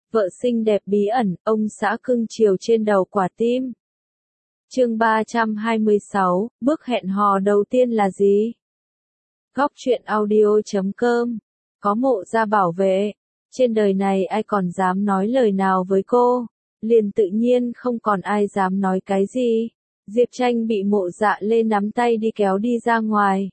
Vợ xinh đẹp bí ẩn, ông xã cưng chiều trên đầu quả tim. Chương 326, bước hẹn hò đầu tiên là gì? Góc truyện audio.com. Có Mộ Gia bảo vệ. Trên đời này ai còn dám nói lời nào với cô? Liền tự nhiên không còn ai dám nói cái gì. Diệp Tranh bị Mộ Dạ Lê nắm tay đi kéo đi ra ngoài.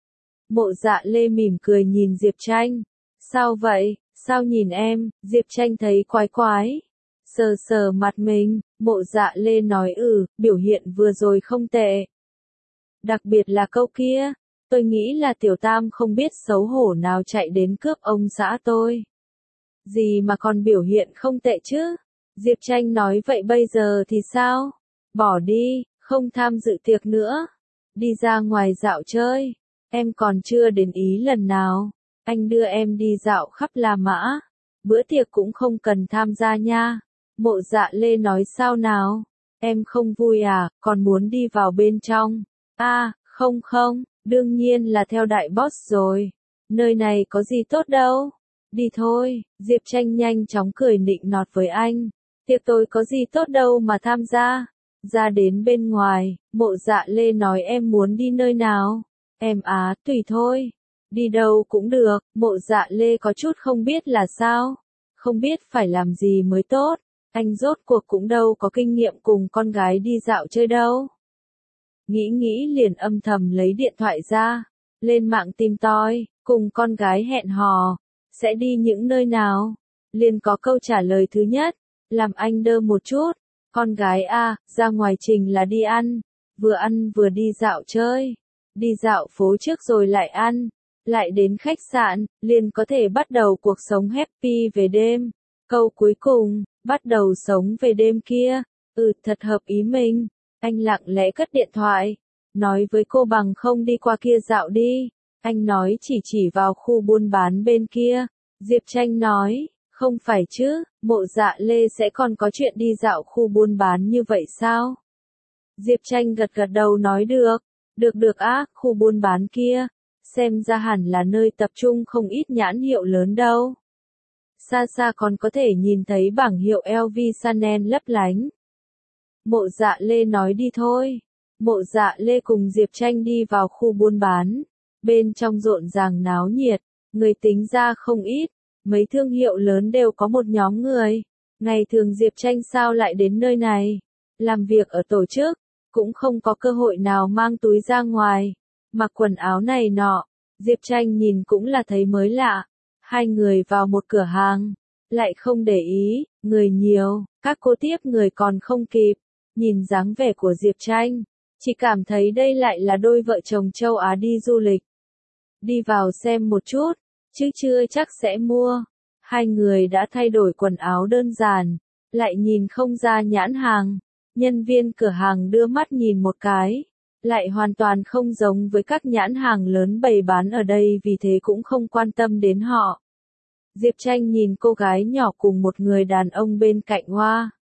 Mộ Dạ Lê mỉm cười nhìn Diệp Tranh. Sao vậy? Sao nhìn em? Diệp Tranh thấy quái quái. Sờ sờ mặt mình, Mộ Dạ Lê nói biểu hiện vừa rồi không tệ. Đặc biệt là câu kia, tôi nghĩ là Tiểu Tam không biết xấu hổ nào chạy đến cướp ông xã tôi. Gì mà còn biểu hiện không tệ chứ? Diệp Tranh nói vậy bây giờ thì sao? Bỏ đi, không tham dự tiệc nữa. Đi ra ngoài dạo chơi. Em còn chưa đến ý lần nào. Anh đưa em đi dạo khắp La Mã. Bữa tiệc cũng không cần tham gia nha. Mộ Dạ Lê nói sao nào? Em không vui à, còn muốn đi vào bên trong. Không, đương nhiên là theo đại boss rồi. Nơi này có gì tốt đâu. Đi thôi, Diệp Tranh nhanh chóng cười nịnh nọt với anh. Tiệc tôi có gì tốt đâu mà tham gia. Ra đến bên ngoài, Mộ Dạ Lê nói em muốn đi nơi nào. Em tùy thôi. Đi đâu cũng được, Mộ Dạ Lê có chút không biết là sao. Không biết phải làm gì mới tốt. Anh rốt cuộc cũng đâu có kinh nghiệm cùng con gái đi dạo chơi đâu. Nghĩ liền âm thầm lấy điện thoại ra. Lên mạng tìm tòi, cùng con gái hẹn hò. Sẽ đi những nơi nào? Liền có câu trả lời thứ nhất. Làm anh đơ một chút. Con gái ra ngoài trình là đi ăn vừa đi dạo chơi. Đi dạo phố trước rồi lại ăn. Lại đến khách sạn, liền có thể bắt đầu cuộc sống happy về đêm. Câu cuối cùng, bắt đầu sống về đêm kia. Thật hợp ý mình. Anh lặng lẽ cất điện thoại. Nói với cô bằng không đi qua kia dạo đi. Anh nói chỉ vào khu buôn bán bên kia. Diệp Tranh nói, không phải chứ, Mộ Dạ Lê sẽ còn có chuyện đi dạo khu buôn bán như vậy sao? Diệp Tranh gật đầu nói được. Được khu buôn bán kia. Xem ra hẳn là nơi tập trung không ít nhãn hiệu lớn đâu. Xa còn có thể nhìn thấy bảng hiệu LV Chanel lấp lánh. Mộ Dạ Lê nói đi thôi. Mộ Dạ Lê cùng Diệp Tranh đi vào khu buôn bán. Bên trong rộn ràng náo nhiệt, người tính ra không ít. Mấy thương hiệu lớn đều có một nhóm người. Ngày thường Diệp Tranh sao lại đến nơi này? Làm việc ở tổ chức, cũng không có cơ hội nào mang túi ra ngoài. Mặc quần áo này nọ, Diệp Tranh nhìn cũng là thấy mới lạ. Hai người vào một cửa hàng, lại không để ý, người nhiều, các cô tiếp người còn không kịp. Nhìn dáng vẻ của Diệp Tranh, chỉ cảm thấy đây lại là đôi vợ chồng châu Á đi du lịch. Đi vào xem một chút, chứ chưa chắc sẽ mua. Hai người đã thay đổi quần áo đơn giản, lại nhìn không ra nhãn hàng. Nhân viên cửa hàng đưa mắt nhìn một cái, lại hoàn toàn không giống với các nhãn hàng lớn bày bán ở đây, vì thế cũng không quan tâm đến họ. Diệp Tranh nhìn cô gái nhỏ cùng một người đàn ông bên cạnh hoa.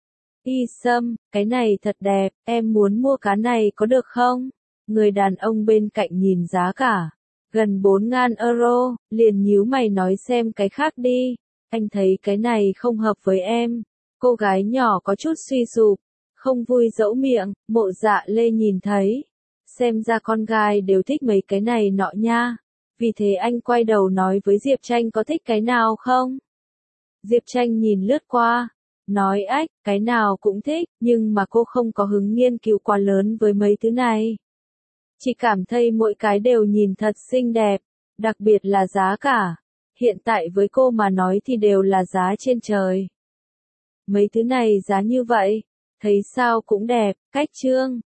Y Sâm, cái này thật đẹp, em muốn mua cá này có được không? Người đàn ông bên cạnh nhìn giá cả. Gần 4.000 euro, liền nhíu mày nói xem cái khác đi. Anh thấy cái này không hợp với em. Cô gái nhỏ có chút suy sụp. Không vui dẫu miệng, Mộ Dạ Lê nhìn thấy. Xem ra con gái đều thích mấy cái này nọ nha. Vì thế anh quay đầu nói với Diệp Tranh có thích cái nào không? Diệp Tranh nhìn lướt qua. Nói cái nào cũng thích, nhưng mà cô không có hứng nghiên cứu quá lớn với mấy thứ này. Chỉ cảm thấy mỗi cái đều nhìn thật xinh đẹp, đặc biệt là giá cả. Hiện tại với cô mà nói thì đều là giá trên trời. Mấy thứ này giá như vậy, thấy sao cũng đẹp, cách trương,